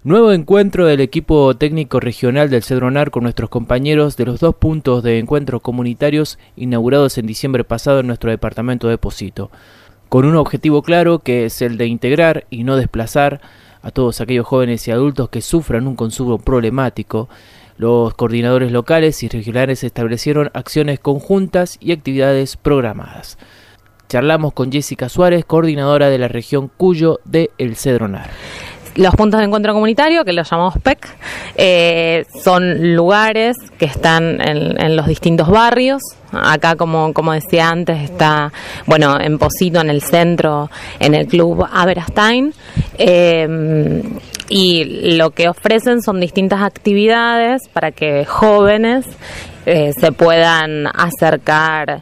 Nuevo encuentro del equipo técnico regional del Cedronar con nuestros compañeros de los 2 puntos de encuentros comunitarios inaugurados en diciembre pasado en nuestro departamento de Pocito, con un objetivo claro que es el de integrar y no desplazar a todos aquellos jóvenes y adultos que sufran un consumo problemático. Los coordinadores locales y regionales establecieron acciones conjuntas y actividades programadas. Charlamos con Jessica Suárez, coordinadora de la región Cuyo de El Cedronar. Los puntos de encuentro comunitario, que los llamamos PEC, son lugares que están en los distintos barrios. Acá, como decía antes, está, en Pocito, en el centro, en el club Aberastain. Y lo que ofrecen son distintas actividades para que jóvenes se puedan acercar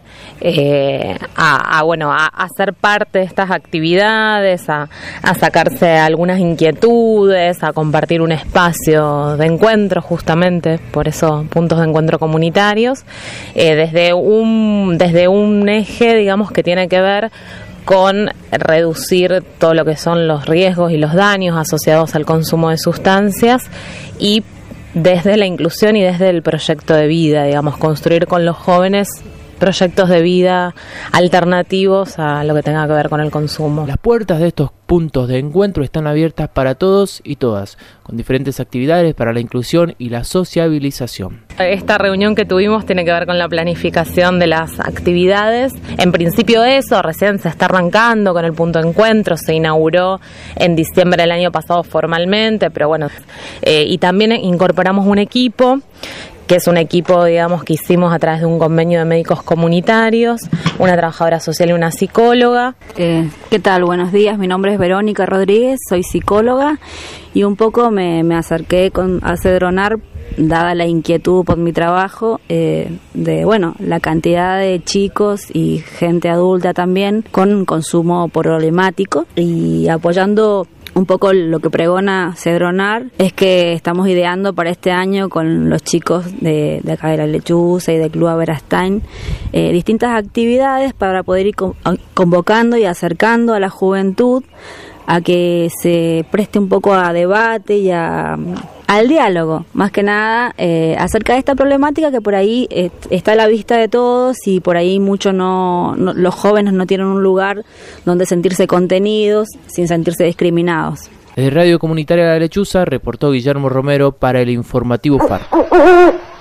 a ser parte de estas actividades, a sacarse algunas inquietudes, a compartir un espacio de encuentro, justamente, por eso puntos de encuentro comunitarios, desde un eje, digamos, que tiene que ver con reducir todo lo que son los riesgos y los daños asociados al consumo de sustancias, y desde la inclusión y desde el proyecto de vida, digamos, construir con los jóvenes proyectos de vida alternativos a lo que tenga que ver con el consumo. Las puertas de estos puntos de encuentro están abiertas para todos y todas, con diferentes actividades para la inclusión y la sociabilización. Esta reunión que tuvimos tiene que ver con la planificación de las actividades. En principio eso, recién se está arrancando con el punto de encuentro, se inauguró en diciembre del año pasado formalmente, pero y también incorporamos un equipo, que es un equipo, digamos, que hicimos a través de un convenio de médicos comunitarios, una trabajadora social y una psicóloga. ¿Qué tal? Buenos días, mi nombre es Verónica Rodríguez, soy psicóloga y un poco me acerqué a Cedronar, dada la inquietud por mi trabajo, la cantidad de chicos y gente adulta también con consumo problemático, y apoyando un poco lo que pregona Cedronar es que estamos ideando para este año con los chicos de acá de La Lechuza y del Club Aberastain distintas actividades para poder ir convocando y acercando a la juventud a que se preste un poco a debate y al diálogo, más que nada acerca de esta problemática que por ahí está a la vista de todos, y por ahí los jóvenes no tienen un lugar donde sentirse contenidos sin sentirse discriminados. Desde Radio Comunitaria La Lechuza reportó Guillermo Romero para el informativo FAR.